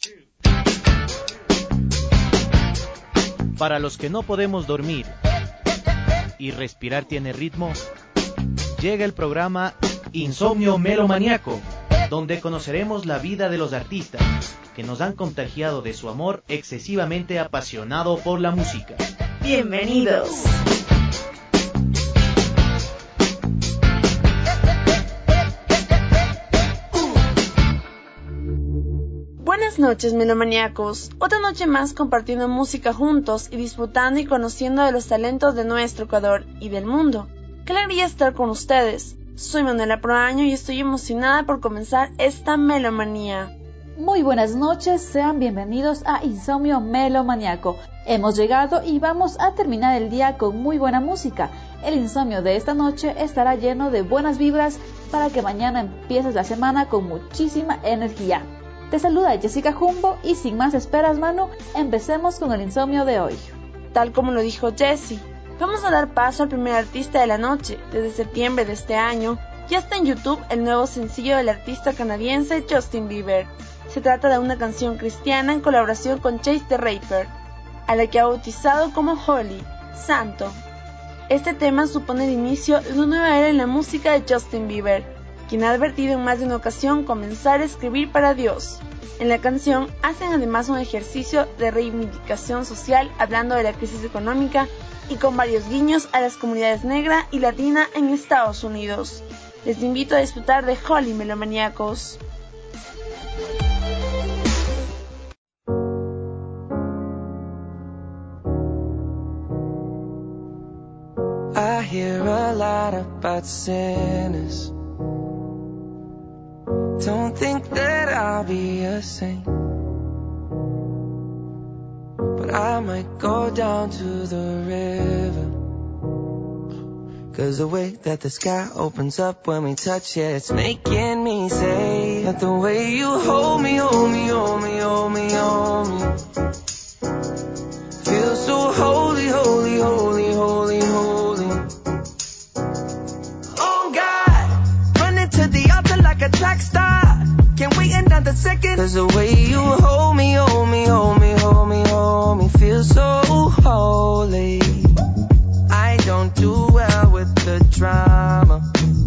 Para los que no podemos dormir y respirar tiene ritmo, llega el programa Insomnio Melomaniaco, donde conoceremos la vida de los artistas que nos han contagiado de su amor excesivamente apasionado por la música. ¡Bienvenidos! Buenas noches, melomaniacos. Otra noche más compartiendo música juntos y disfrutando y conociendo de los talentos de nuestro Ecuador y del mundo. ¡Qué alegría estar con ustedes! Soy Manuela Proaño y estoy emocionada por comenzar esta melomanía. Muy buenas noches, sean bienvenidos a Insomnio Melomaniaco. Hemos llegado y vamos a terminar el día con muy buena música. El insomnio de esta noche estará lleno de buenas vibras para que mañana empieces la semana con muchísima energía. Te saluda Jessica Jumbo y sin más esperas, Manu, empecemos con el insomnio de hoy. Tal como lo dijo Jessie, vamos a dar paso al primer artista de la noche. Desde septiembre de este año, ya está en YouTube el nuevo sencillo del artista canadiense Justin Bieber. Se trata de una canción cristiana en colaboración con Chase the Rapper, a la que ha bautizado como Holy, Santo. Este tema supone el inicio de una nueva era en la música de Justin Bieber, quien ha advertido en más de una ocasión comenzar a escribir para Dios. En la canción hacen además un ejercicio de reivindicación social hablando de la crisis económica y con varios guiños a las comunidades negra y latina en Estados Unidos. Les invito a disfrutar de Holy, melomaniacos. I hear a lot about sinners. Don't think that I'll be a saint, but I might go down to the river. 'Cause the way that the sky opens up when we touch it, it's making me say that the way you hold me, hold me, hold me, hold me, hold me, feels so holy, holy, holy, holy, holy. Oh God, running to the altar like a track star. Can't wait another second. 'Cause the way you hold me, hold me, hold me, hold me, hold me, feels so holy. I don't do well with the drama,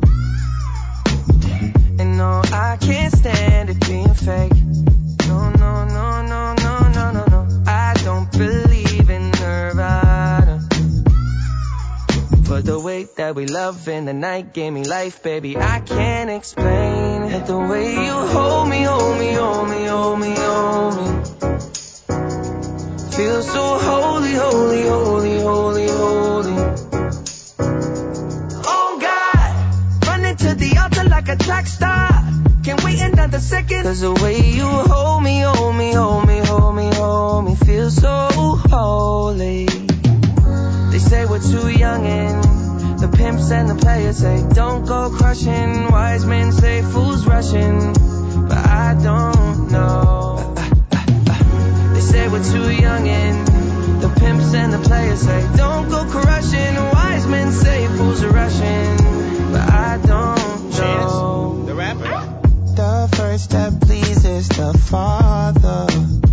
and no, I can't stand it being fake. No, no, no, no, no, no, no, no. I don't believe in Nirvana, but the way that we love in the night gave me life, baby. I can't explain it. The way you hold me, hold me, hold me, hold me, hold me, feels so holy, holy, holy, holy, holy. Oh God, running to the altar like a track star. Can't wait another second. 'Cause the way you hold me, hold me, hold me, hold me, hold me, feels so holy. They say we're too young and the pimps and the players say don't go crushing. Wise men say fools rushing, but I don't know. They say we're too young and the pimps and the players say don't go crushing. Wise men say fools are rushing, but I don't know. Chance, the rapper. The first step pleases the Father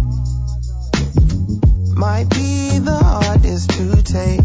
might be the hardest to take,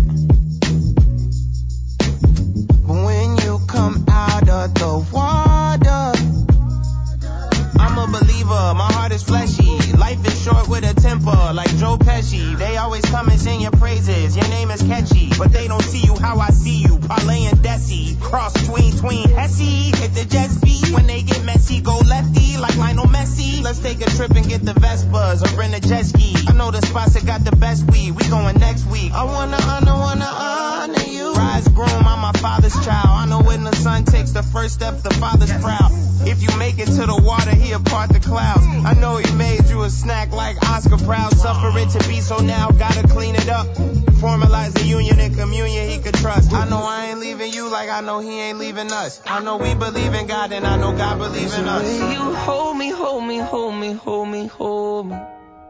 but when you come out of the water, I'm a believer, my heart is fleshy. Life is short with a temper, like Joe Pesci. They always come and sing your praises, your name is catchy, but they don't see you how I see you. Parlay and Desi, cross tween, Hesse. Hit the jet speed, when they get messy, go lefty, like Lionel Messi. Let's take a trip and get the Vespas, or rent a jet ski. I know the spots that got the best weed, we going next week. I wanna honor you. Rise groom, I'm my father's child. I know when the son takes the first step, the father's proud. If you make it to the water, he'll part the clouds. I know he made you a snack like Oscar Proud. Suffer it to be, so now gotta clean it up. Formalize the union and communion he could trust. I know I ain't leaving you like I know he ain't leaving us. I know we believe in God and I know God believes in us. The way you hold me, hold me, hold me, hold me, hold me,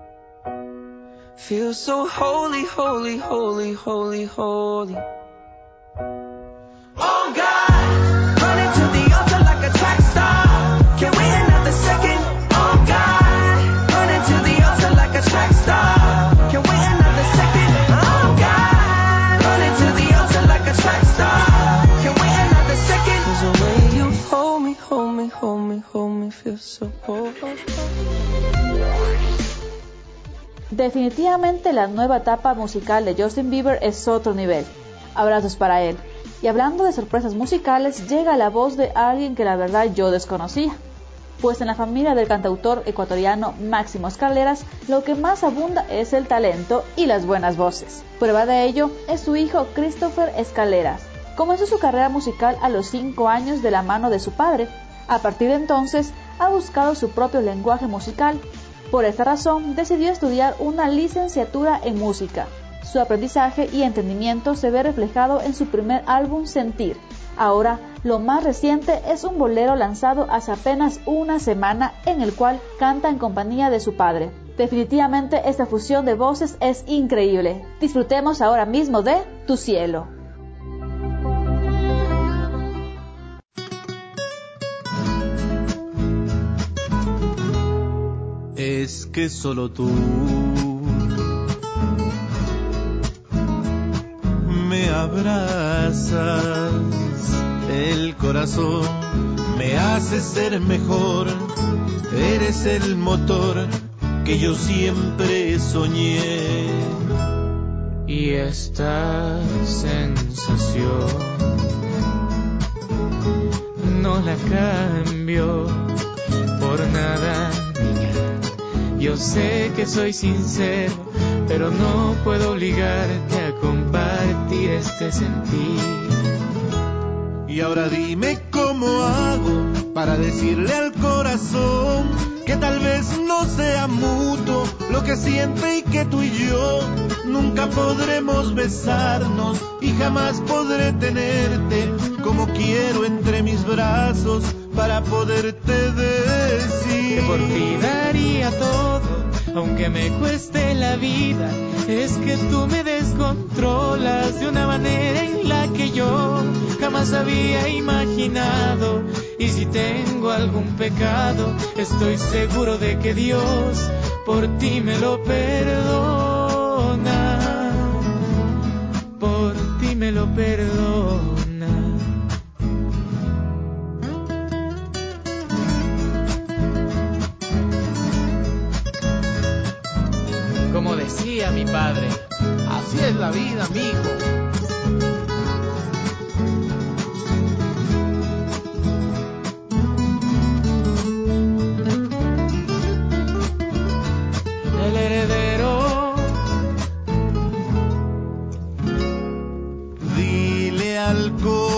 feel so holy, holy, holy, holy, holy. Oh God, running to the altar like a track star. Can't wait another second. Oh God, running to Definitivamente la nueva etapa musical de Justin Bieber es otro nivel. Abrazos para él. Y hablando de sorpresas musicales, llega la voz de alguien que la verdad yo desconocía. Pues en la familia del cantautor ecuatoriano Máximo Escaleras, lo que más abunda es el talento y las buenas voces. Prueba de ello es su hijo Christopher Escaleras. Comenzó su carrera musical a los 5 años de la mano de su padre. A partir de entonces, ha buscado su propio lenguaje musical. Por esta razón, decidió estudiar una licenciatura en música. Su aprendizaje y entendimiento se ve reflejado en su primer álbum Sentir. Ahora, lo más reciente es un bolero lanzado hace apenas una semana en el cual canta en compañía de su padre. Definitivamente esta fusión de voces es increíble. Disfrutemos ahora mismo de Tu Cielo. Es que solo tú me abrazas el corazón, me haces ser mejor, eres el motor que yo siempre soñé. Y esta sensación no la cambio por nada, niña. Yo sé que soy sincero, pero no puedo obligarte a compartir este sentir. Y ahora dime cómo hago para decirle al corazón que tal vez no sea mutuo lo que siente y que tú y yo nunca podremos besarnos y jamás podré tenerte como quiero entre mis brazos para poderte decir que por ti daría todo, aunque me cueste la vida. Es que tú me descontrolas de una manera en la que yo jamás había imaginado. Y si tengo algún pecado, estoy seguro de que Dios por ti me lo perdona. Por ti me lo perdona. Como decía mi padre, así es la vida, mijo. El heredero. Dile al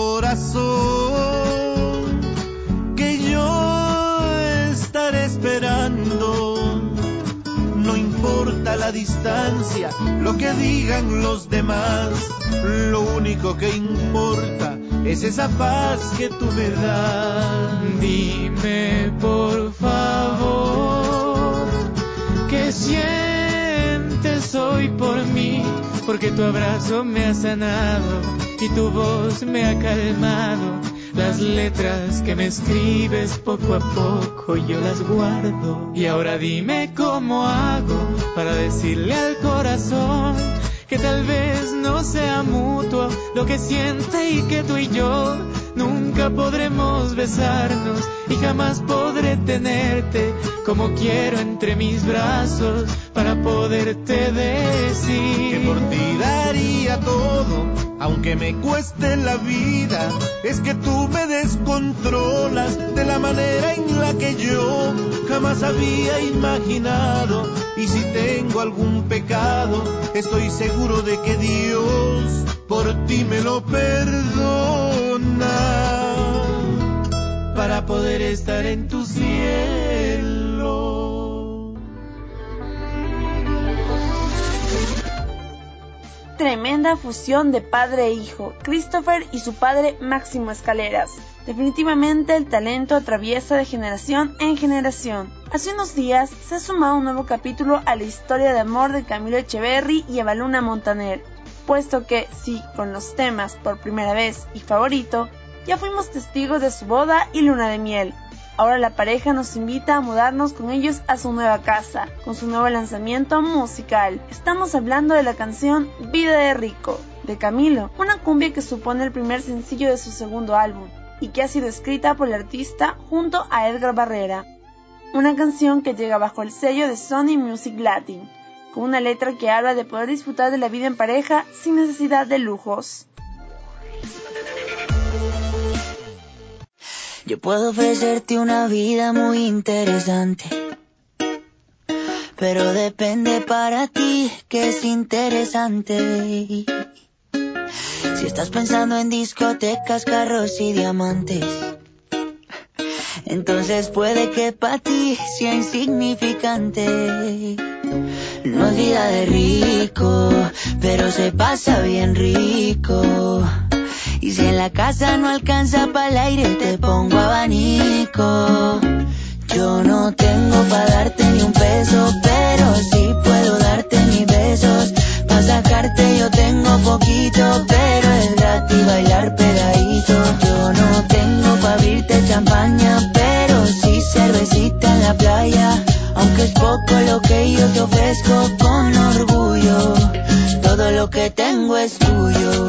corazón que yo estaré esperando. No importa la distancia, lo que digan los demás, lo único que importa es esa paz que tú me das. Dime por favor, ¿qué sientes hoy por mí? Porque tu abrazo me ha sanado y tu voz me ha calmado. Las letras que me escribes poco a poco yo las guardo. Y ahora dime cómo hago para decirle al corazón que tal vez no sea mutuo lo que siente y que tú y yo nunca podremos besarnos y jamás podré tenerte como quiero entre mis brazos para poderte decir que por ti daría todo, aunque me cueste la vida. Es que tú me descontrolas de la manera en la que yo jamás había imaginado. Y si tengo algún pecado, estoy seguro de que Dios por ti me lo perdona, para poder estar en tu cielo. Tremenda fusión de padre e hijo, Christopher y su padre Máximo Escaleras. Definitivamente el talento atraviesa de generación en generación. Hace unos días se ha sumado un nuevo capítulo a la historia de amor de Camilo Echeverry y Evaluna Montaner, puesto que, sí, con los temas Por Primera Vez y Favorito, ya fuimos testigos de su boda y luna de miel. Ahora la pareja nos invita a mudarnos con ellos a su nueva casa, con su nuevo lanzamiento musical. Estamos hablando de la canción Vida de Rico, de Camilo, una cumbia que supone el primer sencillo de su segundo álbum, y que ha sido escrita por el artista junto a Edgar Barrera. una canción que llega bajo el sello de Sony Music Latin, con una letra que habla de poder disfrutar de la vida en pareja sin necesidad de lujos. Yo puedo ofrecerte una vida muy interesante, pero depende para ti que es interesante. Si estás pensando en discotecas, carros y diamantes, entonces puede que para ti sea insignificante. No es vida de rico, pero se pasa bien rico. Y si en la casa no alcanza para el aire, te pongo abanico. Yo no tengo pa' darte ni un peso, pero sí puedo darte mis besos. Pa' sacarte yo tengo poquito, pero es gratis bailar pegadito. Yo no tengo pa' abrirte champaña, pero sí cervecita en la playa. Aunque es poco lo que yo te ofrezco con orgullo, todo lo que tengo es tuyo.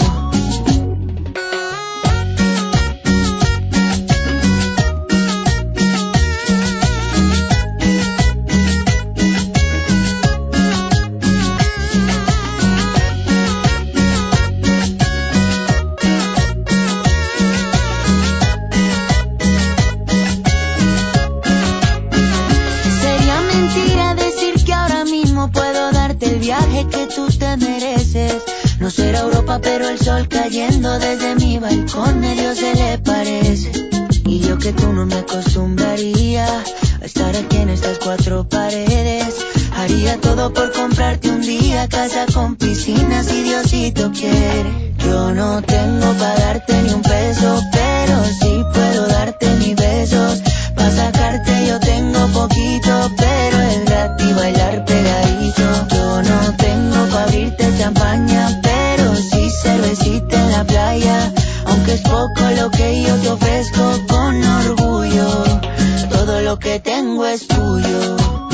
Que tú te mereces. No será Europa, pero el sol cayendo desde mi balcón medio se le parece. Y yo que tú no me acostumbraría a estar aquí en estas cuatro paredes. Haría todo por comprarte un día casa con piscina si Diosito quiere. Yo no tengo pa' darte ni un peso, pero sí puedo darte mis besos. Pa' sacarte yo tengo poquito, pero es gratis bailar pegadito. Yo no tengo pa' abrirte champaña, pero sí cervecita en la playa. Aunque es poco lo que yo te ofrezco con orgullo, todo lo que tengo es tuyo.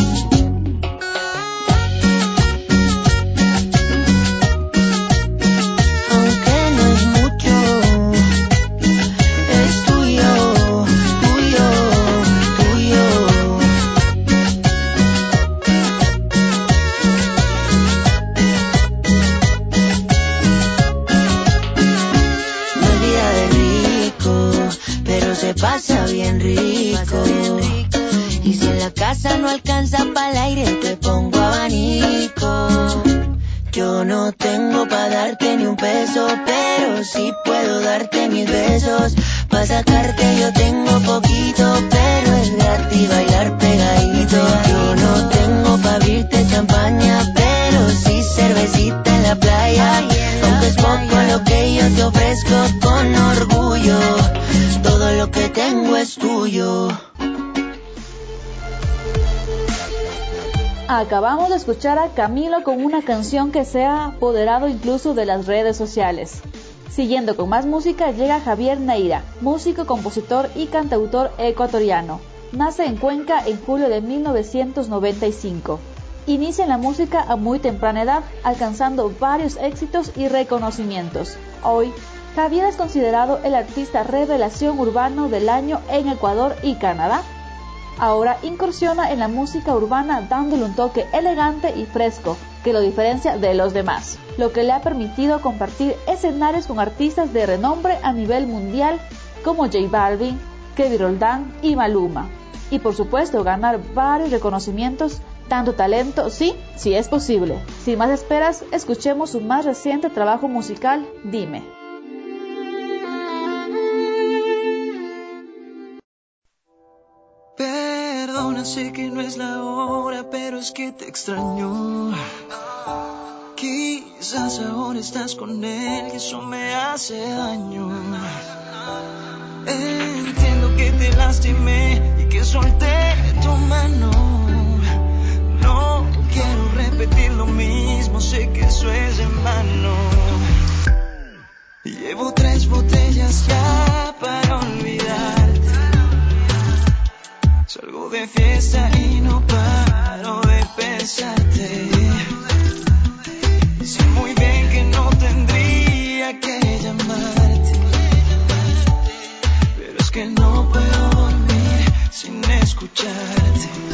Pasa bien rico. Y si en la casa no alcanza para el aire, te pongo abanico. Yo no tengo pa' darte ni un peso, pero sí puedo darte mis besos. Pa' sacarte yo tengo poquito, pero es gratis bailar pegadito. Yo no tengo pa' abrirte champaña, pero sí cervecita en la playa. Aunque es poco lo que yo te ofrezco con orgullo, todo lo que tengo es tuyo. Acabamos de escuchar a Camilo con una canción que se ha apoderado incluso de las redes sociales. Siguiendo con más música llega Javier Neira, músico, compositor y cantautor ecuatoriano. Nace en Cuenca en julio de 1995. Inicia en la música a muy temprana edad, alcanzando varios éxitos y reconocimientos. Hoy, Javier es considerado el artista revelación urbano del año en Ecuador y Canadá. Ahora incursiona en la música urbana dándole un toque elegante y fresco que lo diferencia de los demás, lo que le ha permitido compartir escenarios con artistas de renombre a nivel mundial como J Balvin, Kevin Roldán y Maluma. Y por supuesto ganar varios reconocimientos. Tanto talento, sí es posible. Sin más esperas, escuchemos su más reciente trabajo musical, Dime. Perdona, sé que no es la hora, pero es que te extraño. Quizás ahora estás con él y eso me hace daño. Entiendo que te lastimé y que solté tu mano. No quiero repetir lo mismo, sé que eso es en vano. Llevo 3 botellas ya para olvidarte. Salgo de fiesta y no paro de pensarte. Sé muy bien que no tendría que llamarte, pero es que no puedo dormir sin escucharte.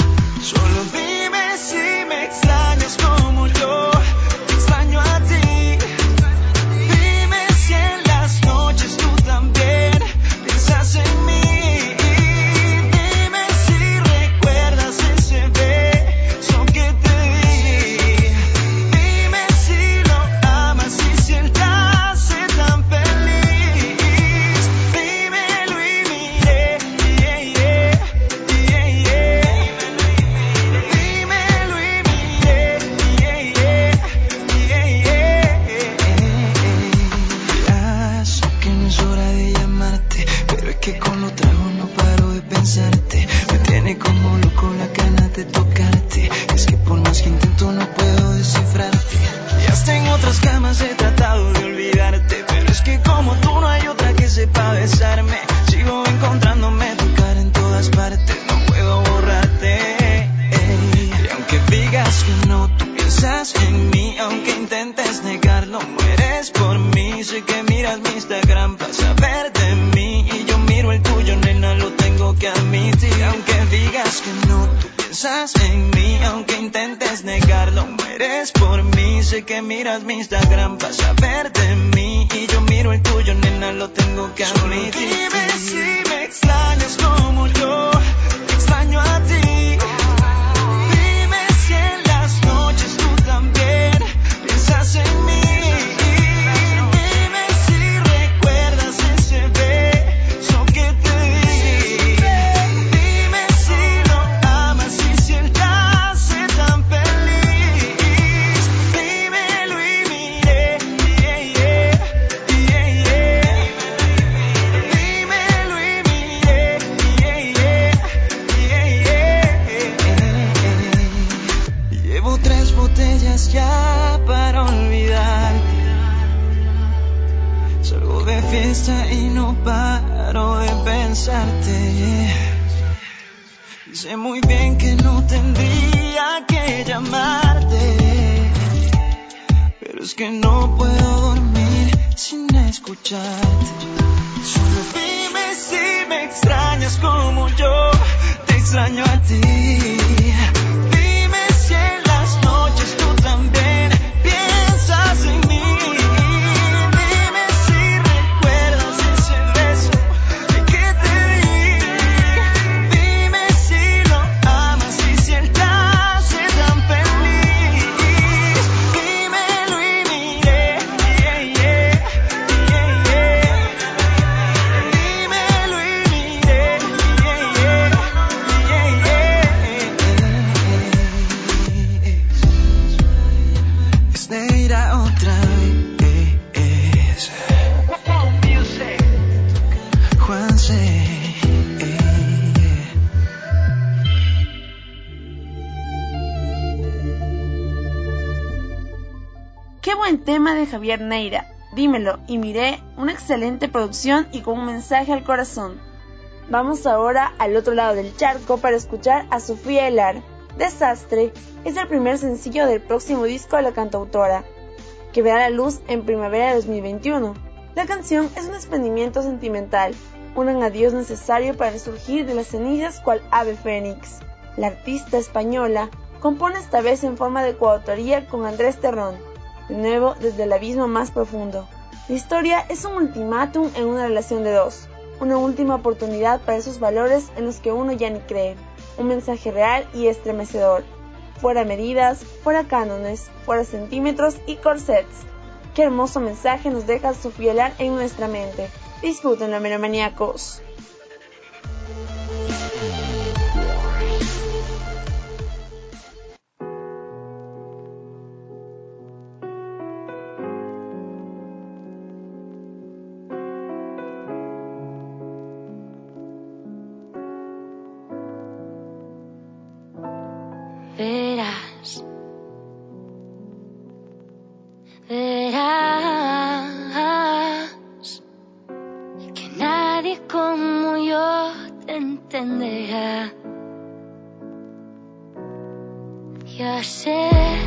Solo dime si me extrañas como yo te extraño a ti. Dime si en las noches tú también piensas en mí. Dime si recuerdas ese beso que te di. Dime si lo amas y si él te hace tan feliz. Dímelo y miré, yeah, yeah, yeah, yeah. Dímelo y miré, yeah, yeah, yeah, yeah. Ya sé que no es hora de llamarte, pero es que con los tragos no paro de pensarte. Me tiene como loco la ganas de tocarte. Es que por más que intento no puedo descifrarte. Ya hasta en otras camas he tratado de olvidarte, pero es que como tú no hay otra que sepa besarme. Sigo encontrándome tu cara en todas partes, no puedo borrarte. Y aunque digas que no, tú piensas en mí. Aunque intentes negarlo, mueres por mí. Sé que miras mi Instagram para saber de mí, y yo miro el tuyo, nena, lo tengo que admitir. Aunque digas que no, tú piensas en mí. Aunque intentes negarlo, mueres por mí. Sé que miras mi Instagram para saber de mí, y yo miro el tuyo, nena, lo tengo que admitir. Solo dime si me extrañas como yo te extraño a ti. Dime si en las noches tú también piensas en mí. Dime si recuerdas ese beso que te di. Dime si lo amas y si él te hace tan feliz. Dímelo y miré, yeah, yeah, yeah, yeah. Dímelo y miré, yeah, yeah, yeah, yeah. Llevo 3 botellas ya para olvidarte. Salgo de fiesta y no paro de pensarte. Y sé muy bien que no tendría que llamarte, pero es que no puedo dormir sin escucharte. Solo dime si me extrañas como yo te extraño a ti. Dime si en las noches tú también piensas en mí. Dime si recuerdas ese beso que te di. Dime si lo amas y si él te hace tan feliz. Dímelo y miré, yeah, yeah, yeah, yeah. Dímelo y miré, yeah, yeah, yeah, yeah. Es negra otra vez. Juanse. Qué buen tema de Javier Neira. Dímelo y miré, una excelente producción y con un mensaje al corazón. Vamos ahora al otro lado del charco para escuchar a Sofía Elar. Desastre es el primer sencillo del próximo disco de la cantautora, que verá la luz en primavera de 2021. La canción es un desprendimiento sentimental, un adiós necesario para resurgir de las cenizas cual ave fénix. La artista española compone esta vez en forma de coautoría con Andrés Terrón, de nuevo desde el abismo más profundo. La historia es un ultimátum en una relación de dos, una última oportunidad para esos valores en los que uno ya ni cree, un mensaje real y estremecedor. Fuera medidas, fuera cánones, fuera centímetros y corsets. Qué hermoso mensaje nos deja Sofía Elar en nuestra mente. Disfrútenlo, melomaníacos. Verás que nadie como yo te entenderá. Ya sé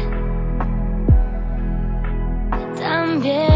también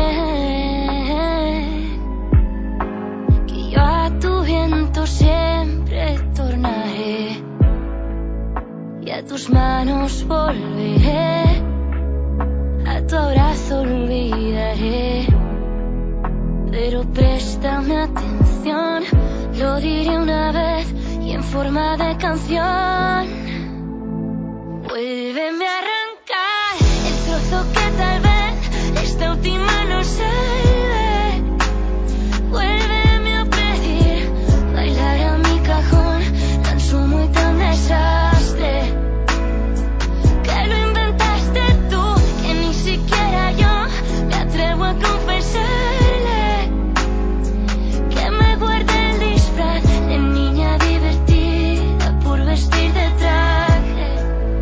que yo a tu viento siempre tornaré y a tus manos volveré, a tu abrazo olvidaré. Pero préstame atención, lo diré una vez y en forma de canción. Vuélveme a arrancar el trozo que tal vez esta última no salve. Vuélveme a pedir bailar a mi cajón, tan sumo y tan desastre. Que lo inventaste tú, que ni siquiera yo me atrevo a confesarle. Que me guarde el disfraz de niña divertida por vestir de traje.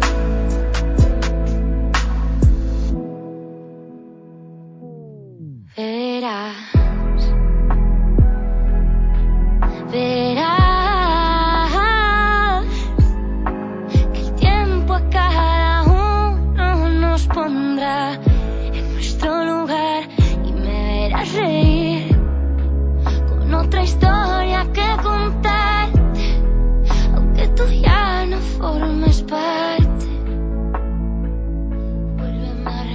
Verás que el tiempo a cada uno nos pondrá en nuestro lugar y me verás reír con otra historia que contarte, aunque tú ya no formes parte. Vuélveme a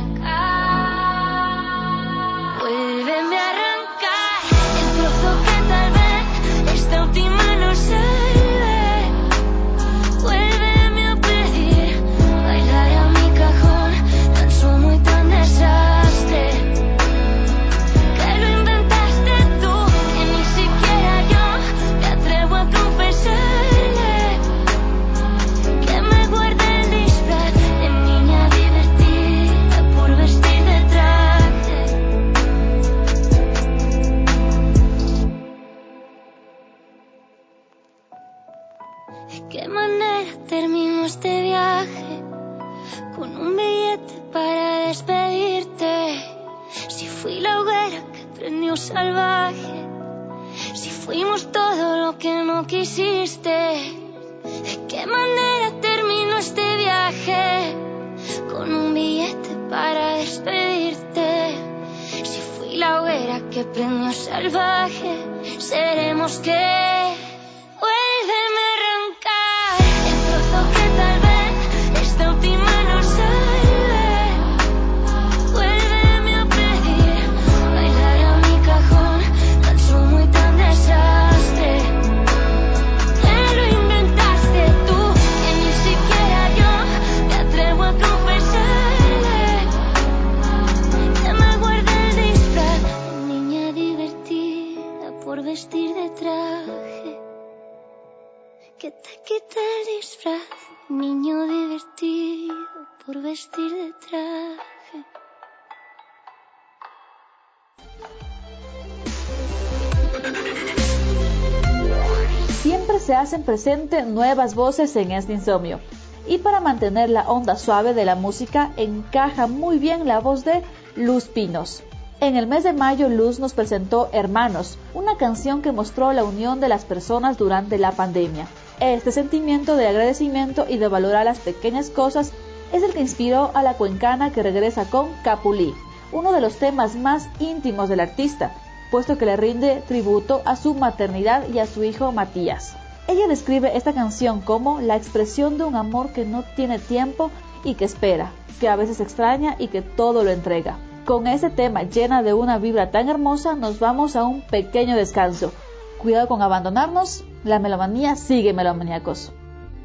arrancar, vuélveme a arrancar el trozo que tal vez esta última no salve. Vuélveme a pedir bailar a mi cajón, tan sumo y tan desastre. Que lo inventaste tú, que ni siquiera yo me atrevo a confesarle. Que me guarde el disfraz de niña divertida por vestir de traje. ¿De qué manera termino este viaje? Con un billete para despedirte. Si fui la hoguera que prendió salvaje, si fuimos todo lo que no quisiste. ¿De qué manera termino este viaje? Con un billete para despedirte. Si fui la hoguera que prendió salvaje, seremos que... Vuélveme a arrancar el trozo que tal vez esta última no salve. Vuélveme a pedir bailar a mi cajón, tan sumo y tan desastre. Que lo inventaste tú, que ni siquiera yo me atrevo a confesarle. Que me guarde el disfraz de niña divertida por vestir de traje. Que te quite el disfraz, niño divertido, por vestir de traje. Siempre se hacen presentes nuevas voces en este insomnio. Y para mantener la onda suave de la música, encaja muy bien la voz de Luz Pinos. En el mes de mayo, Luz nos presentó Hermanos, una canción que mostró la unión de las personas durante la pandemia. Este sentimiento de agradecimiento y de valorar las pequeñas cosas es el que inspiró a la cuencana, que regresa con Capulí, uno de los temas más íntimos del artista, puesto que le rinde tributo a su maternidad y a su hijo Matías. Ella describe esta canción como la expresión de un amor que no tiene tiempo y que espera, que a veces extraña y que todo lo entrega. Con este tema llena de una vibra tan hermosa, nos vamos a un pequeño descanso. Cuidado con abandonarnos, la melomanía sigue, melomaníacos.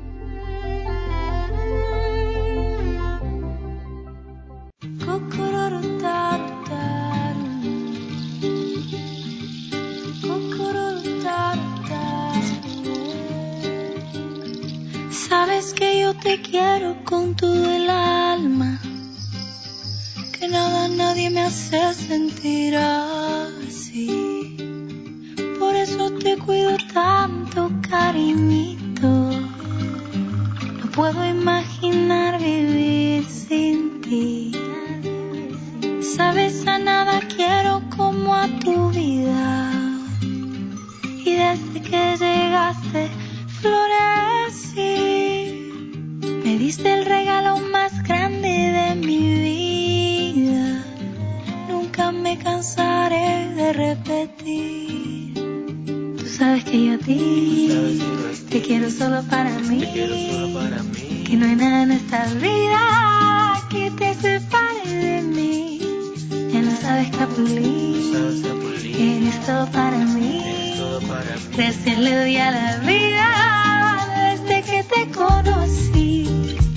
Sabes que yo te quiero con todo el alma, que nada, nadie me hace sentir así. Por eso te cuido tanto, cariñito. No puedo imaginar vivir sin ti. Sabes, a nada quiero como a tu vida. Y desde que llegaste florecí. Me diste el regalo más grande de mi vida. Nunca me cansaré de repetir. Tú sabes que yo a ti te quiero solo para mí. que no hay nada en esta vida que te separe de mí. Ya no sabes Capulín, eres todo para mí. Gracias le doy a la vida desde que te conocí.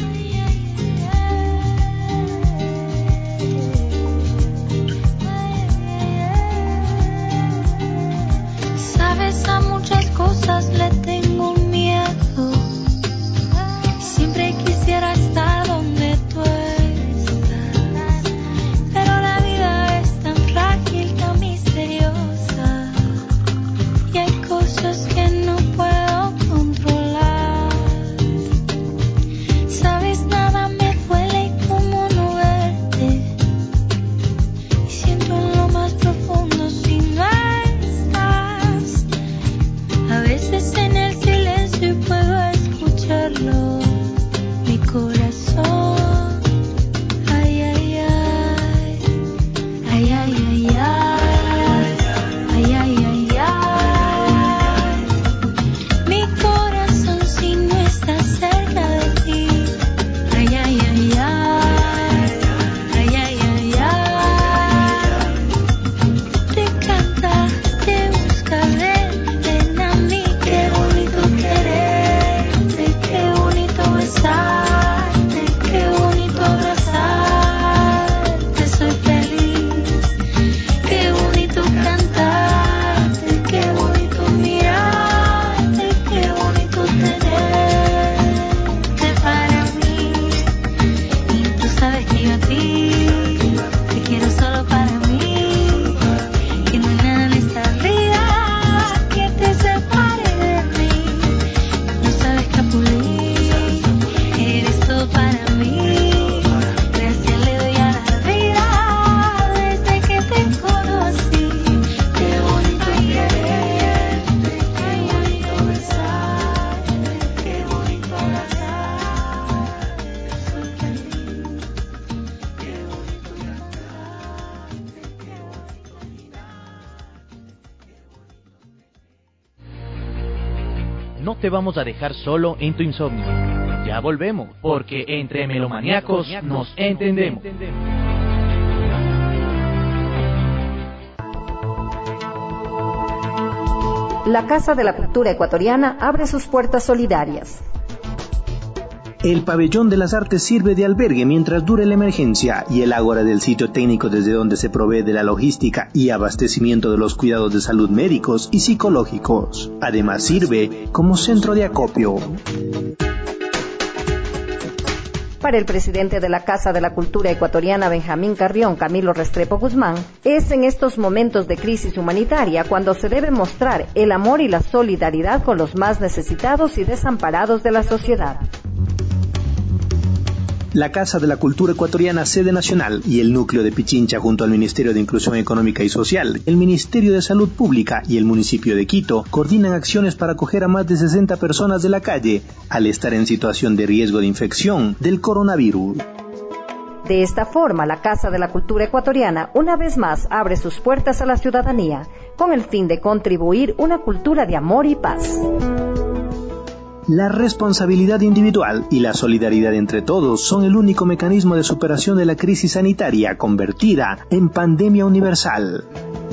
Sabes, a muchas cosas le tengo miedo. Siempre quisiera estar donde tú estás, pero la vida es tan frágil, tan misteriosa, y hay cosas que no puedo controlar. Sabes, nada me duele y como no verte, y siento en lo más profundo si no estás. A veces en el silencio puedo escucharlo, mi corazón. Ay, ay, ay, ay, ay, ay, ay, ay, ay, ay. Mi corazón si no está cerca de ti. Ay, ay, ay, ay, ay, ay, ay, ay. Te canta, te busca, ven a mí. Qué bonito quererte, qué bonito besarte, qué bonito abrazarte. Soy feliz, qué bonito cantarte, qué bonito mirarte, qué bonito tenerte para mí. Y tú sabes que yo a ti te quiero solo para mí, que no hay nada en esta vida que te separe de mí. No sabes Capulín, eres todo para mí. Gracias le doy a la vida desde que te conocí. Qué bonito quererte, qué bonito besarte, qué bonito abrazarte. Soy feliz, qué bonito cantarte, qué bonito mirarte. No te vamos a dejar solo en tu insomnio. Ya volvemos, porque entre melomaníacos nos entendemos. La Casa de la Cultura Ecuatoriana abre sus puertas solidarias. El Pabellón de las Artes sirve de albergue mientras dure la emergencia y el ágora del sitio técnico desde donde se provee de la logística y abastecimiento de los cuidados de salud médicos y psicológicos. Además sirve como centro de acopio. Para el presidente de la Casa de la Cultura Ecuatoriana, Benjamín Carrión, Camilo Restrepo Guzmán, es en estos momentos de crisis humanitaria cuando se debe mostrar el amor y la solidaridad con los más necesitados y desamparados de la sociedad. La Casa de la Cultura Ecuatoriana, sede nacional, y el núcleo de Pichincha junto al Ministerio de Inclusión Económica y Social, el Ministerio de Salud Pública y el municipio de Quito coordinan acciones para acoger a más de 60 personas de la calle al estar en situación de riesgo de infección del coronavirus. De esta forma, la Casa de la Cultura Ecuatoriana una vez más abre sus puertas a la ciudadanía con el fin de contribuir una cultura de amor y paz. La responsabilidad individual y la solidaridad entre todos son el único mecanismo de superación de la crisis sanitaria convertida en pandemia universal.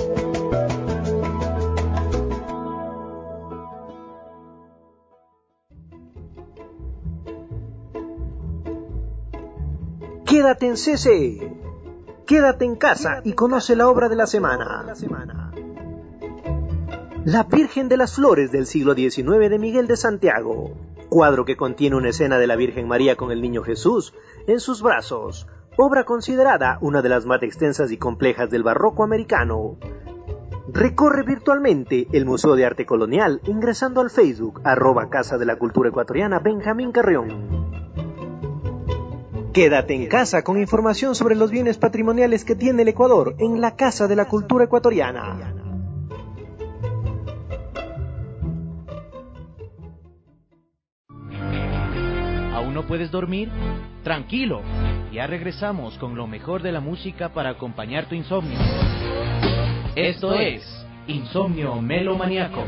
Quédate en CC. Quédate en casa y conoce la obra de la semana. La Virgen de las Flores del siglo XIX de Miguel de Santiago, cuadro que contiene una escena de la Virgen María con el Niño Jesús en sus brazos, obra considerada una de las más extensas y complejas del barroco americano. Recorre virtualmente el Museo de Arte Colonial ingresando al Facebook @Casa de la Cultura Ecuatoriana Benjamín Carrión. Quédate en casa con información sobre los bienes patrimoniales que tiene el Ecuador en la Casa de la Cultura Ecuatoriana. ¿Aún no puedes dormir? Tranquilo, ya regresamos con lo mejor de la música para acompañar tu insomnio. Esto es Insomnio Melomaníaco.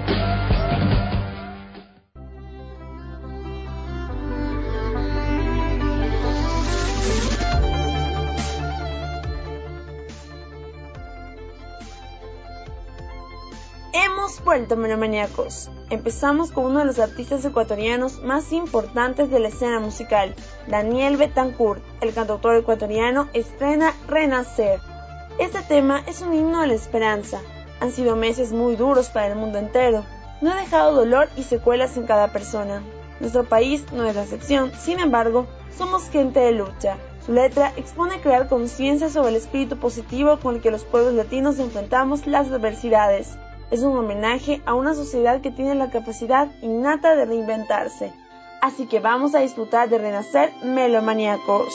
Hemos vuelto melomaniacos. Empezamos con uno de los artistas ecuatorianos más importantes de la escena musical, Daniel Betancourt. El cantautor ecuatoriano estrena Renacer. Este tema es un himno a la esperanza. Han sido meses muy duros para el mundo entero. No ha dejado dolor y secuelas en cada persona. Nuestro país no es la excepción, sin embargo, somos gente de lucha. Su letra expone crear conciencia sobre el espíritu positivo con el que los pueblos latinos enfrentamos las adversidades. Es un homenaje a una sociedad que tiene la capacidad innata de reinventarse. Así que vamos a disfrutar de Renacer melomaniacos.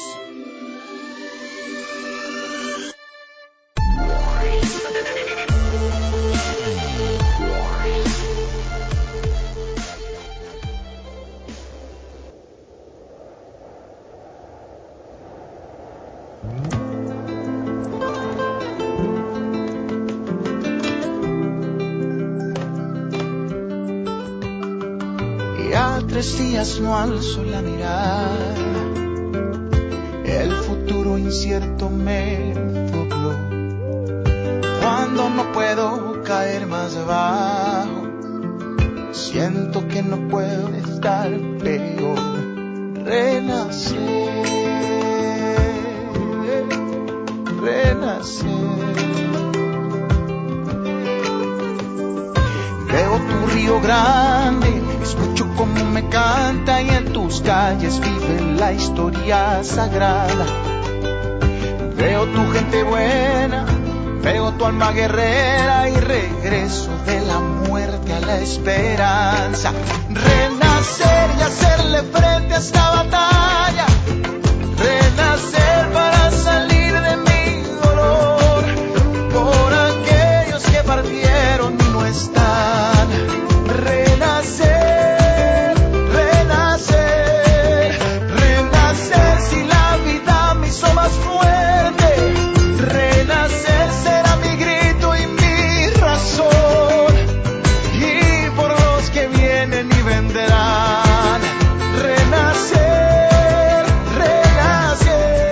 Ya 3 días no alzo la mirada, el futuro incierto me dobló. Cuando no puedo caer más abajo, siento que no puedo estar peor. Renacer, renacer. Veo tu Río Grande, escucho cómo me canta y en tus calles vive la historia sagrada. Veo tu gente buena, veo tu alma guerrera y regreso de la muerte a la esperanza. Renacer y hacerle frente a esta batalla. Renacer para salir de mi dolor por aquellos que partieron y no están. Renacer, renacer, renacer si la vida me hizo más fuerte. Renacer será mi grito y mi razón, y por los que vienen y vendrán. Renacer, renacer.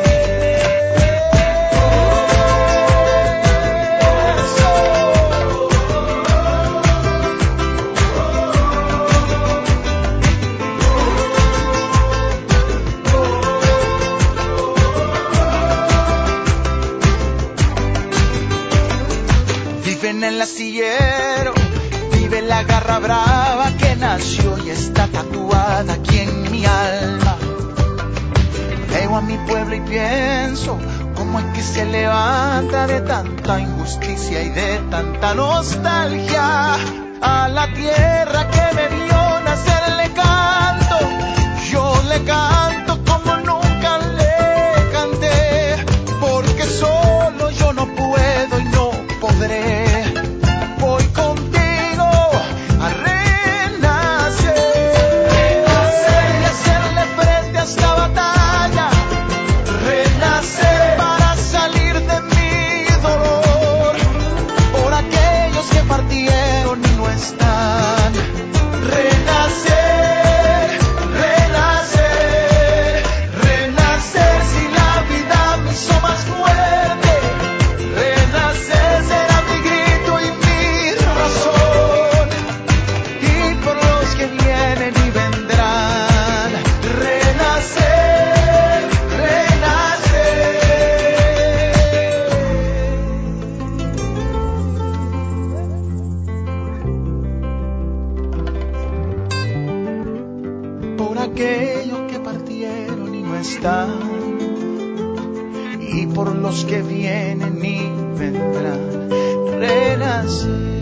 Vive en el astillero, vive la garra brava que nació y está tatuada aquí en mi alma. Veo a mi pueblo y pienso cómo es que se levanta de tanta injusticia y de tanta nostalgia. A la tierra que me vio nacer le canto, yo le canto como nunca le canté, porque solo yo no puedo y no podré. Voy contigo a renacer, renacer y hacerle frente a esta batalla. Renacer para salir de mi dolor por aquellos que partieron y no están. Renacer, renacer, renacer si la vida me hizo más fuerte. Renacer será mi grito y mi razón, y por los que vienen y vendrán. Renacer, renacer. Por aquellos que partieron y no están, y por los que vienen y vendrán. Renacer.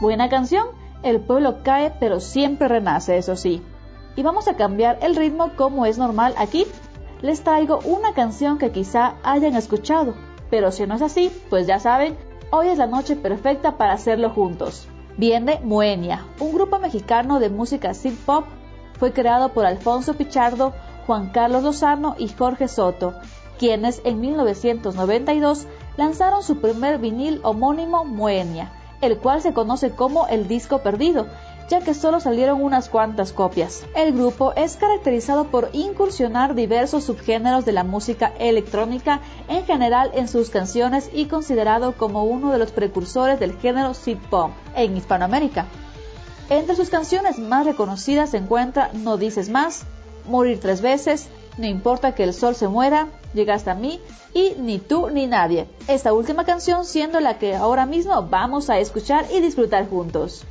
Buena canción, el pueblo cae pero siempre renace, eso sí. Y vamos a cambiar el ritmo como es normal aquí. Les traigo una canción que quizá hayan escuchado, pero si no es así, pues ya saben, hoy es la noche perfecta para hacerlo juntos. Viene Moenia, un grupo mexicano de música synth pop. Fue creado por Alfonso Pichardo, Juan Carlos Lozano y Jorge Soto, quienes en 1992 lanzaron su primer vinil homónimo Moenia, el cual se conoce como el disco perdido, ya que solo salieron unas cuantas copias. El grupo es caracterizado por incursionar diversos subgéneros de la música electrónica en general en sus canciones y considerado como uno de los precursores del género synth pop en Hispanoamérica. Entre sus canciones más reconocidas se encuentra No dices más, Morir 3 veces, No importa que el sol se muera, Llegaste a mí y Ni tú ni nadie. Esta última canción siendo la que ahora mismo vamos a escuchar y disfrutar juntos.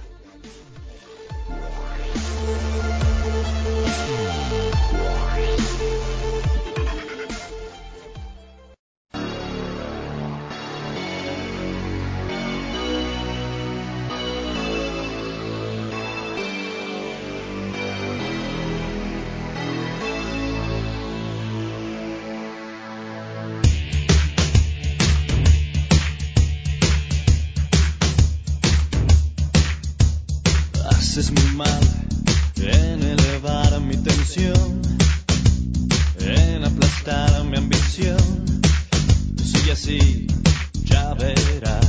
Haces muy mal en elevar mi tensión, en aplastar mi ambición. Tú sigue así, ya verás.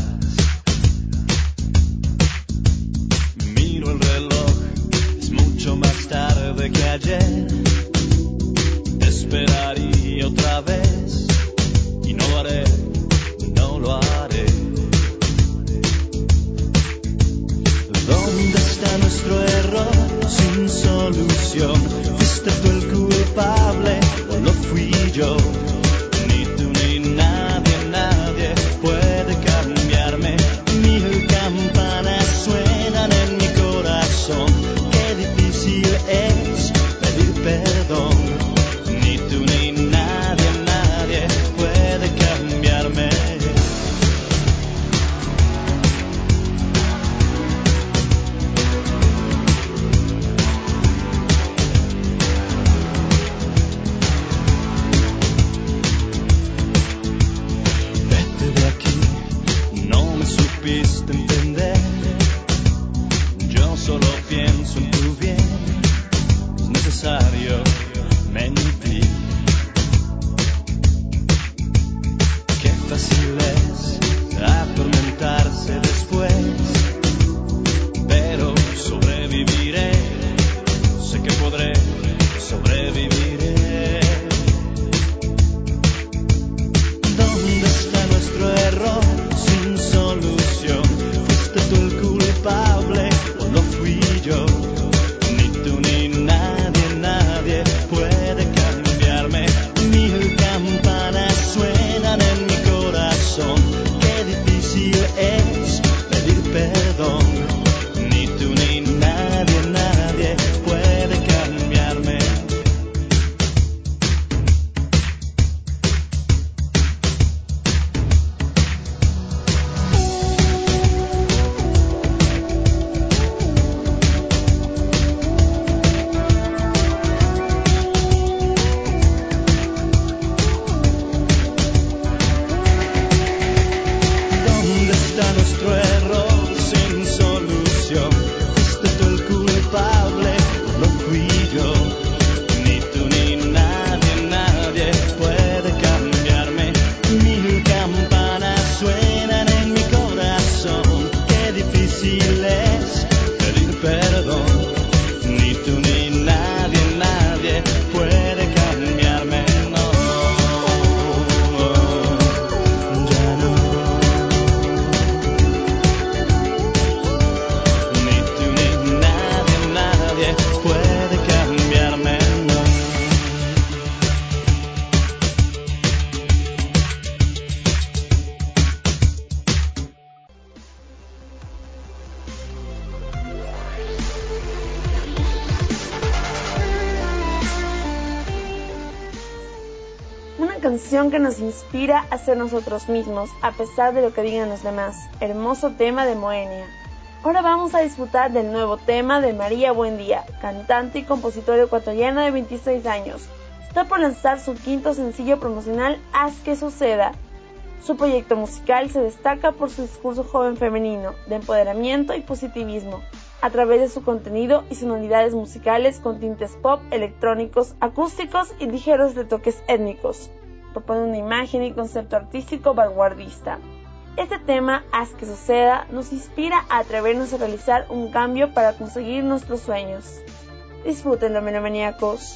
Miro el reloj, es mucho más tarde que ayer. Te esperaría otra vez y no lo haré, no lo haré. ¿Dónde está nuestro error sin solución? ¿Fuiste tú el culpable o lo fui yo? Ni tú ni nadie, nadie puede cambiarme. 1000 campanas suenan en mi corazón. Qué difícil es pedir perdón. Ni tú ni nadie, nadie puede cambiarme. Supiste entender, yo solo pienso en tu bien, es necesario mentir. Qué fácil es atormentarse después, pero sobreviviré, sé que podré, sobreviviré. ¿Dónde está nuestro error sin solución? ¿Fuiste tú el culpable o lo fui yo? Ni tú ni nadie, nadie puede cambiarme. 1000 campanas suenan en mi corazón. Qué difícil es pedir perdón. Ni tú ni nadie, nadie puede cambiarme. ¿Dónde está nuestro error sin solución? ¿Fuiste tú el culpable o lo fui yo? Ni tú ni nadie, nadie puede cambiarme. 1000 campanas suenan en mi corazón. Qué difícil es pedir perdón. Ni tú ni nadie, nadie puede cambiarme. No, ya no. Ni tú ni nadie, nadie puede cambiarme, no. Una canción que nos inspira a ser nosotros mismos, a pesar de lo que digan los demás. Hermoso tema de Moenia. Ahora vamos a disfrutar del nuevo tema de María Buendía, cantante y compositora ecuatoriana de 26 años. Está por lanzar su quinto sencillo promocional, Haz que suceda. Su proyecto musical se destaca por su discurso joven femenino, de empoderamiento y positivismo, a través de su contenido y sonoridades musicales con tintes pop, electrónicos, acústicos y ligeros de toques étnicos. Propone una imagen y concepto artístico vanguardista. Este tema, Haz que suceda, nos inspira a atrevernos a realizar un cambio para conseguir nuestros sueños. Disfrútenlo, melomaniacos.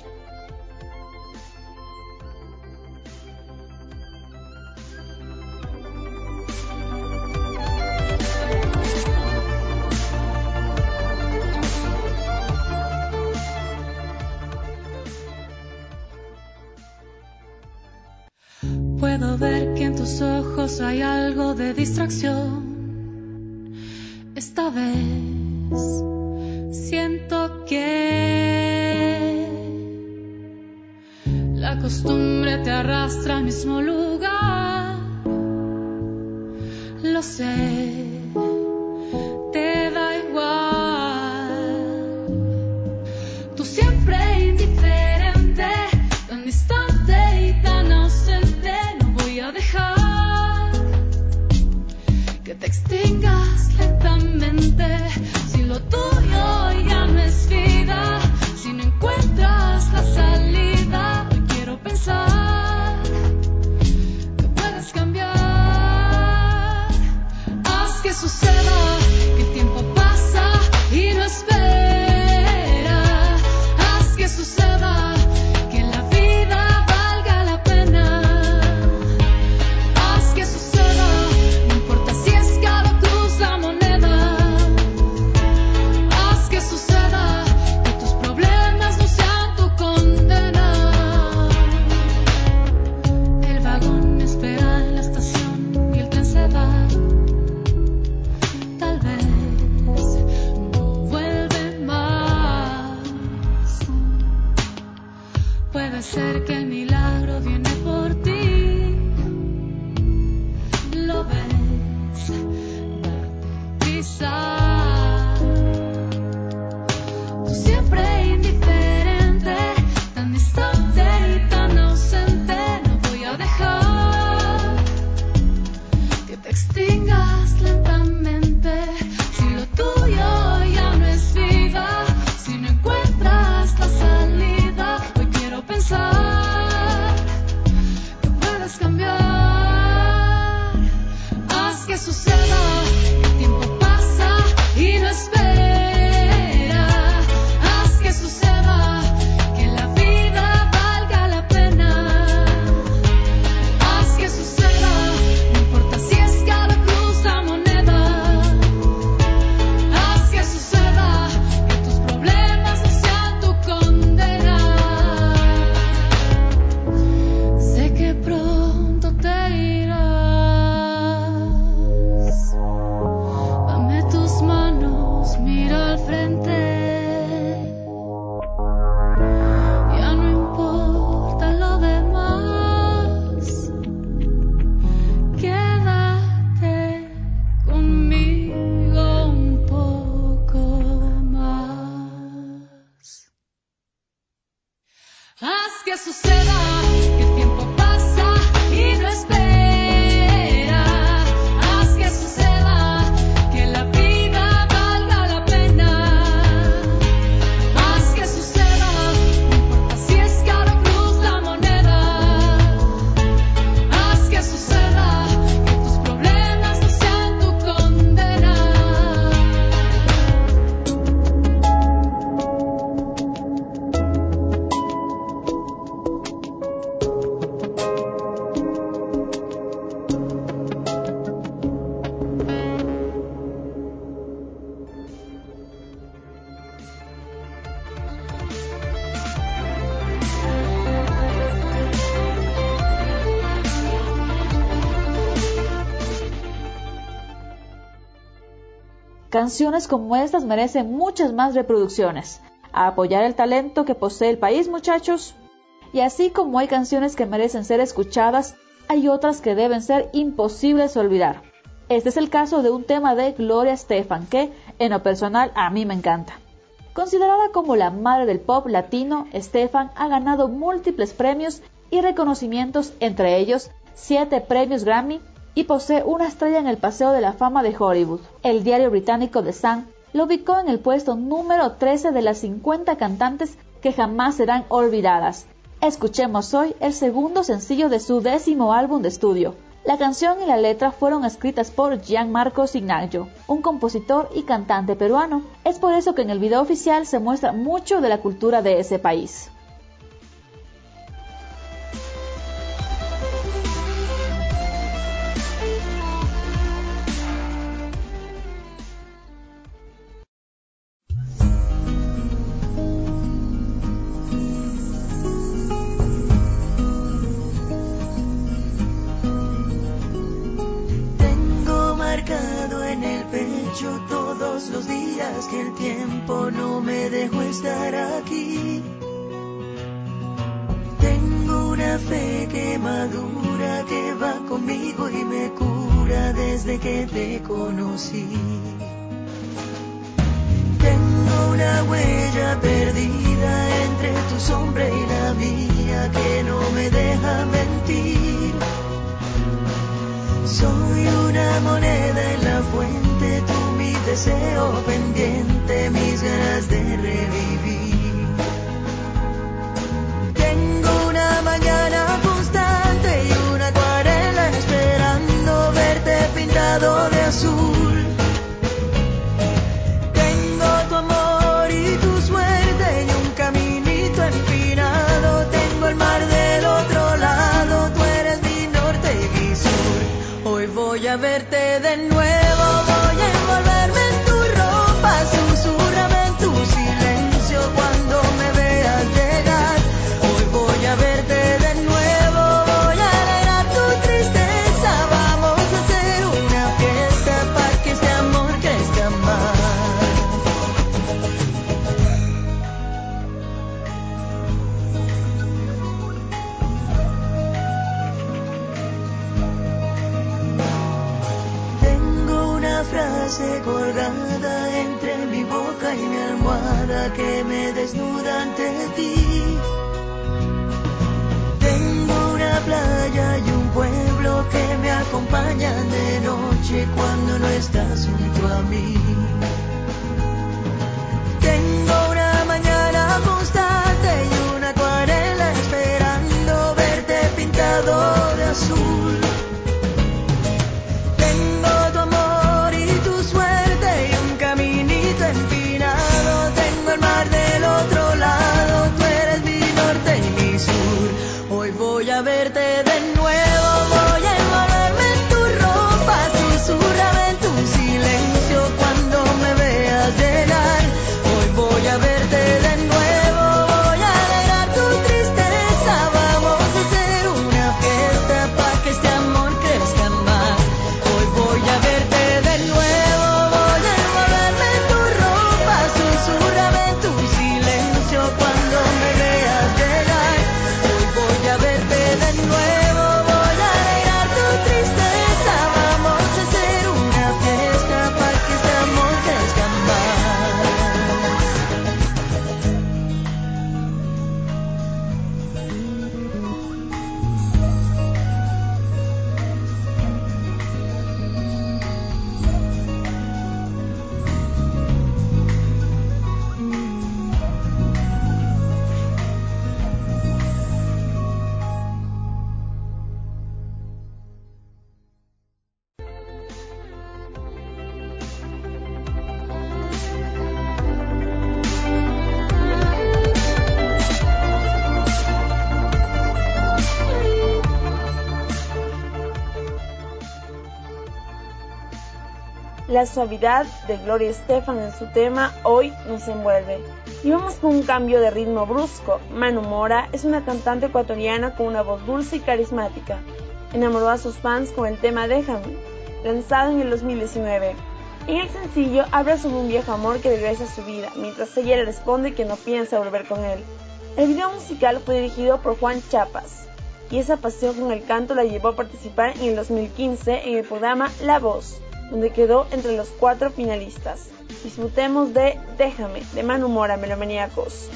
Puedo ver que en tus ojos hay algo de distracción. Esta vez siento que la costumbre te arrastra al mismo lugar. Lo sé, te da igual. Tú siempre indiferente, tan distante y tan ausente. A dejar que te extingas lentamente. Si lo tuyo ya no es vida, si no encuentras la salida, hoy quiero pensar que puedes cambiar. Haz que suceda, que el tiempo pasa y no espera. Haz que suceda, que la vida valga la pena. Puede ser que el milagro viene por ti. Lo ves, date prisa. Tú siempre indiferente, tan distante y tan ausente. No voy a dejar que te extingas lentamente. Si lo tuyo ya no es vida, si no encuentras la salida, hoy quiero pensar que puedes cambiar. Haz que suceda, que el tiempo pasa y no espera. Haz que suceda, que la vida valga la pena. Haz que suceda, no importa si es cada cruz la moneda. Haz que suceda, que tus problemas no sean tu condena. Sé que pronto te irás. Dame tus manos, mira al frente. Ya no importa lo demás. Quédate conmigo un poco más. Haz que suceda, que el tiempo pasa y no espera. Haz que suceda, que la vida valga la pena. Haz que suceda, no importa si es cada cruz la moneda. Haz que suceda, que tus problemas no sean tu condena. Canciones como estas merecen muchas más reproducciones. A apoyar el talento que posee el país, muchachos. Y así como hay canciones que merecen ser escuchadas, hay otras que deben ser imposibles de olvidar. Este es el caso de un tema de Gloria Estefan que, en lo personal, a mí me encanta. Considerada como la madre del pop latino, Estefan ha ganado múltiples premios y reconocimientos, entre ellos 7 premios Grammy, y posee una estrella en el Paseo de la Fama de Hollywood. El diario británico The Sun lo ubicó en el puesto número 13 de las 50 cantantes que jamás serán olvidadas. Escuchemos hoy el segundo sencillo de su 10º álbum de estudio. La canción y la letra fueron escritas por Gianmarco Signaggio, un compositor y cantante peruano. Es por eso que en el video oficial se muestra mucho de la cultura de ese país. Todos los días que el tiempo no me dejó estar aquí. Tengo una fe que madura, que va conmigo y me cura desde que te conocí. Tengo una huella perdida entre tu sombra y la mía que no me deja mentir. Soy una moneda en la fuente, tú mi deseo pendiente, mis ganas de revivir. Tengo una mañana constante y una acuarela esperando verte pintado de azul. Tengo tu amor y tu suerte y un caminito empinado. Tengo el mar del otro lado, tú eres mi norte y mi sur. Hoy voy a verte de nuevo, voy a envolverme en tu ropa, susurrame en tu silencio cuando me veas llegar. Hoy voy a verte de nuevo, voy a alegrar tu tristeza. Vamos a hacer una fiesta para que este amor crezca más. Frase colgada entre mi boca y mi almohada que me desnuda ante ti. Tengo una playa y un pueblo que me acompañan de noche cuando no estás junto a mí. Tengo una mañana constante y una acuarela esperando verte pintado de azul. Voy a verte de nuevo, voy a envolverme en tu ropa, susurrame en tu silencio cuando me veas llegar. Hoy voy a verte de nuevo, voy a alegrar tu tristeza. Vamos a hacer una fiesta para que este amor crezca más. Hoy voy a verte de nuevo, voy a envolverme en tu ropa, susurrame en tu silencio cuando me veas llegar. Hoy voy a verte de nuevo, voy a alegrar tu tristeza. Vamos a hacer una fiesta para que este amor crezca más. La suavidad de Gloria Estefan en su tema Hoy nos envuelve. Y vamos con un cambio de ritmo brusco. Manu Mora es una cantante ecuatoriana con una voz dulce y carismática. Enamoró a sus fans con el tema Déjame, lanzado en el 2019. En el sencillo habla sobre un viejo amor que regresa a su vida, mientras ella le responde que no piensa volver con él. El video musical fue dirigido por Juan Chapas. y esa pasión con el canto la llevó a participar en el 2015 en el programa La Voz, donde quedó entre los 4 finalistas. Disfrutemos de Déjame, de Manu Mora, Melomaníacos.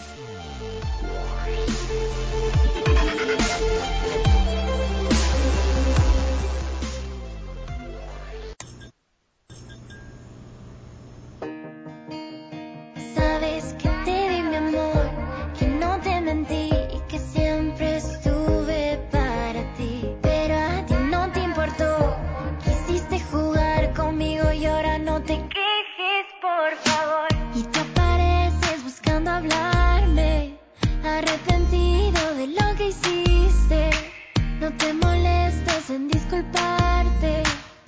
Sabes que te di mi amor, que no te mentí y que siempre estuve para ti. Pero a ti no te importó, quisiste jugar conmigo y ahora no te quejes, por favor. Y te apareces buscando hablarme, arrepentido de lo que hiciste. No te molestes en disculparte.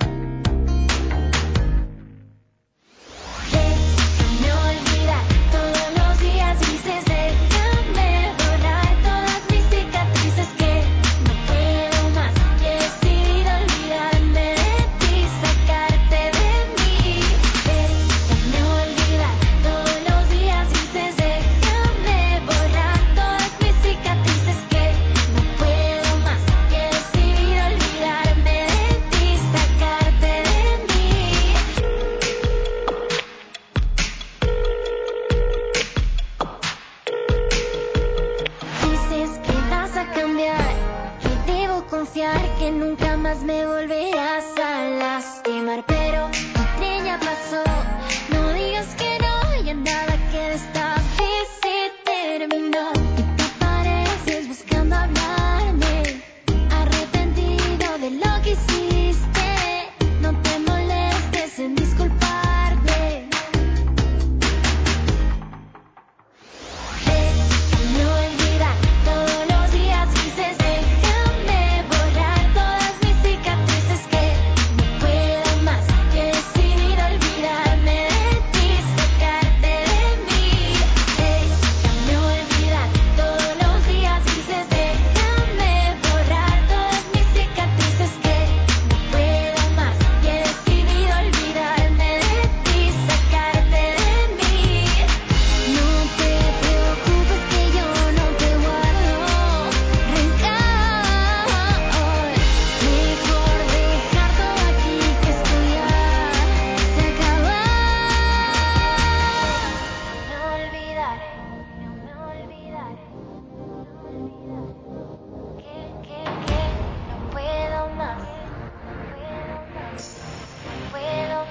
Déjame olvidar todos los días grises, déjame borrar todas mis cicatrices que no puedo más. Y he decidido olvidarme de ti, sacarte de mí. Déjame olvidar todos los días grises, déjame borrar todas mis cicatrices que no puedo más. Y he decidido olvidarme de ti, sacarte de mí. Dices que vas a cambiar, que debo confiar, que nunca más me volverás a lastimar. Pero tu tren ya pasó, no digas que no, ya nada queda, esta vez se terminó. Y te apareces buscando hablarme, arrepentido de lo que hiciste. No te molestes en disculparte. Déjame olvidar todos los días grises, déjame borrar todas mis cicatrices que no puedo más. Y he decidido olvidarme de ti, sacarte de mí. Déjame olvidar todos los días grises, déjame borrar todas mis cicatrices que no puedo más. Y he decidido olvidarme de ti, sacarte de mí. No te preocupes que yo no te guardo rencor. Mejor dejar todo aquí, que esto ya se acabó. No olvidaré, no me olvidaré, que no puedo más, no puedo.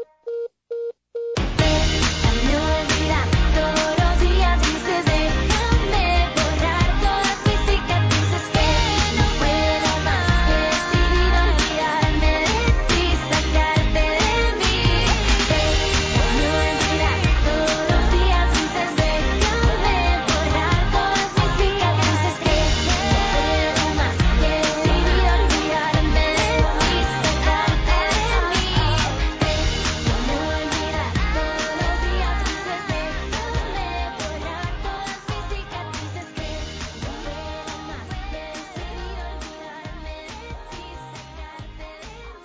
Déjame olvidar todos los días grises, déjame borrar todas mis cicatrices que no puedo más. He decidido olvidarme de ti, sacarte de mí. Déjame olvidar todos los días grises, déjame borrar todas mis cicatrices que no puedo más. He decidido olvidarme de ti, sacarte de mí. Déjame olvidar todos los días grises, déjame borrar todas mis cicatrices que no puedo más. He decidido olvidarme de ti, sacarte de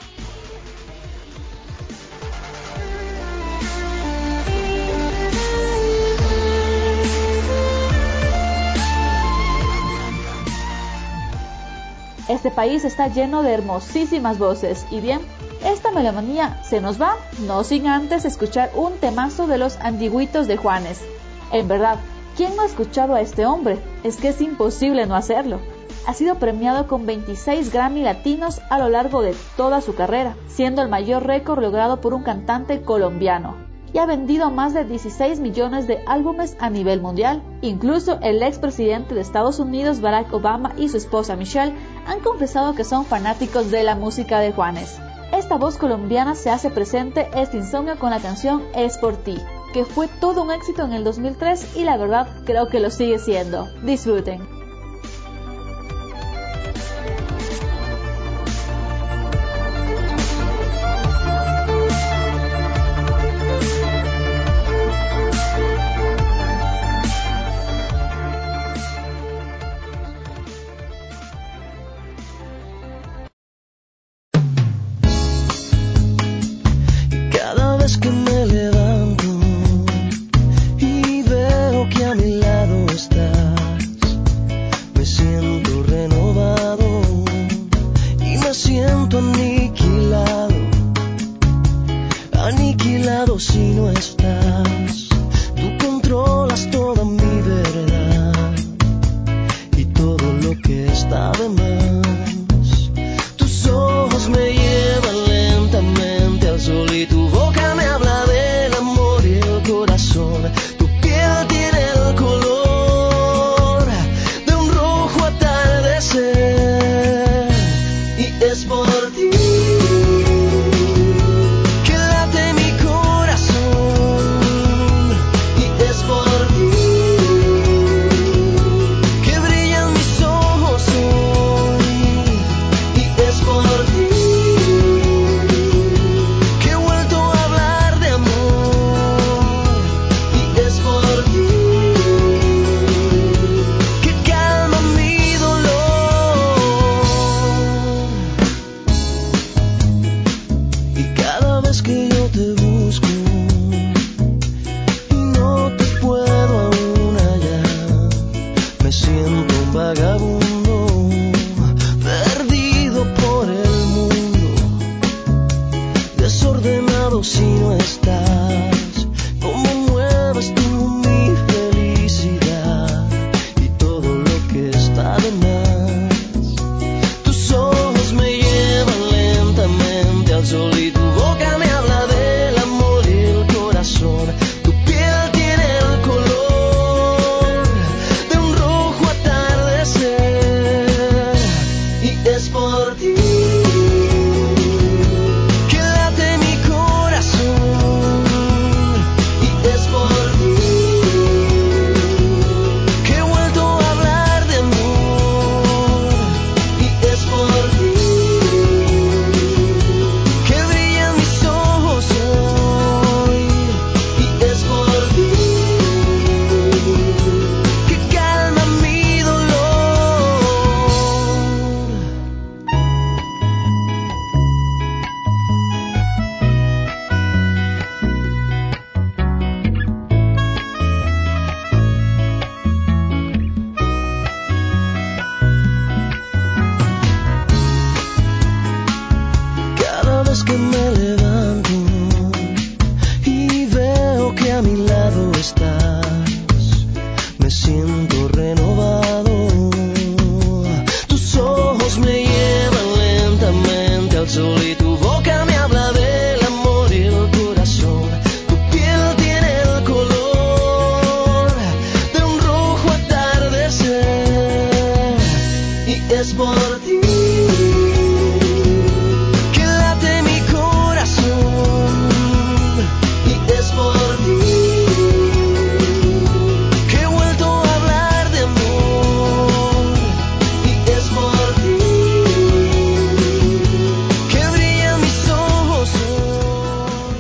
Este país está lleno de hermosísimas voces y bien, esta melomanía se nos va, no sin antes escuchar un temazo de los antiguitos de Juanes. En verdad, ¿quién no ha escuchado a este hombre? Es que es imposible no hacerlo. Ha sido premiado con 26 Grammy latinos a lo largo de toda su carrera, siendo el mayor récord logrado por un cantante colombiano. Y ha vendido más de 16 millones de álbumes a nivel mundial. Incluso el expresidente de Estados Unidos, Barack Obama, y su esposa Michelle han confesado que son fanáticos de la música de Juanes. Esta voz colombiana se hace presente este insomnio con la canción Es por ti, que fue todo un éxito en el 2003 y la verdad creo que lo sigue siendo. Disfruten. Cada vez que me levanto y veo que a mi lado estás, me siento renovado. estás. Tú controlas toda mi verdad y todo lo que está de más. Tus ojos me llevan lentamente al sol y tu boca me habla del amor y el corazón. Tu piel tiene el color de un rojo atardecer y es por ti que late mi corazón y es por ti que brillan mis ojos hoy y es por ti que he vuelto a hablar de amor y es por ti que calma mi dolor. Y cada vez que yo te busco y no te puedo aún hallar, me siento un vagabundo perdido por el mundo, desordenado si no estás. Cómo mueves tú mi felicidad y todo lo que está de más. Tus ojos me llevan lentamente al sol y tu boca me habla del amor y el corazón. Tu piel tiene el color de un rojo atardecer y es por ti que late mi corazón y es por ti que he vuelto a hablar de amor y es por ti que brillan mis ojos hoy y es por ti que calma mi dolor. Cada vez que me levanto y veo que a mi lado estás, me siento renovado. Tus ojos me llevan lentamente al sol y tu boca me habla del amor y el corazón. Tu piel tiene el color de un rojo atardecer y es por ti que late mi corazón y es por ti que he vuelto a hablar de amor y es por ti que brillan mis ojos hoy.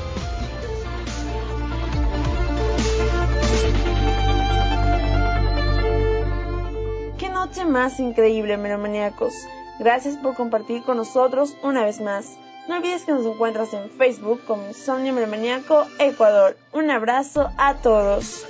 Qué noche más increíble, melomaníacos. Gracias por compartir con nosotros una vez más. No olvides que nos encuentras en Facebook como Insomnio Melomaníaco Ecuador. Un abrazo a todos.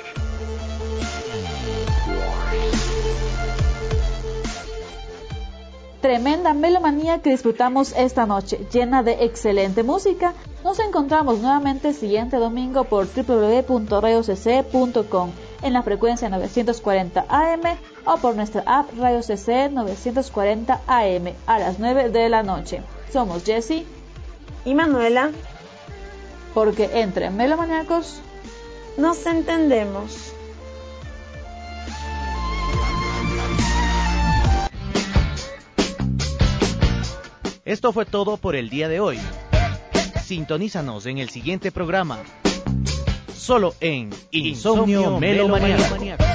Tremenda melomanía que disfrutamos esta noche, llena de excelente música. Nos encontramos nuevamente el siguiente domingo por www.radiocc.com en la frecuencia 940 AM o por nuestra app Radio CC 940 AM a las 9 de la noche. Somos Jessie Y Manuela, porque entre melomaníacos nos entendemos. Esto fue todo por el día de hoy. Sintonízanos en el siguiente programa. Solo en Insomnio Melomaníaco.